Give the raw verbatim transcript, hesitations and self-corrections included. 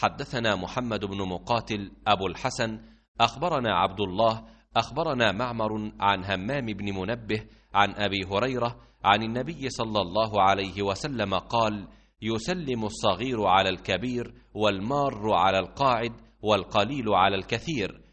حدثنا محمد بن مقاتل أبو الحسن أخبرنا عبد الله أخبرنا معمر عن همام بن منبه عن أبي هريرة عن النبي صلى الله عليه وسلم قال: يسلم الصغير على الكبير، والمار على القاعد، والقليل على الكثير،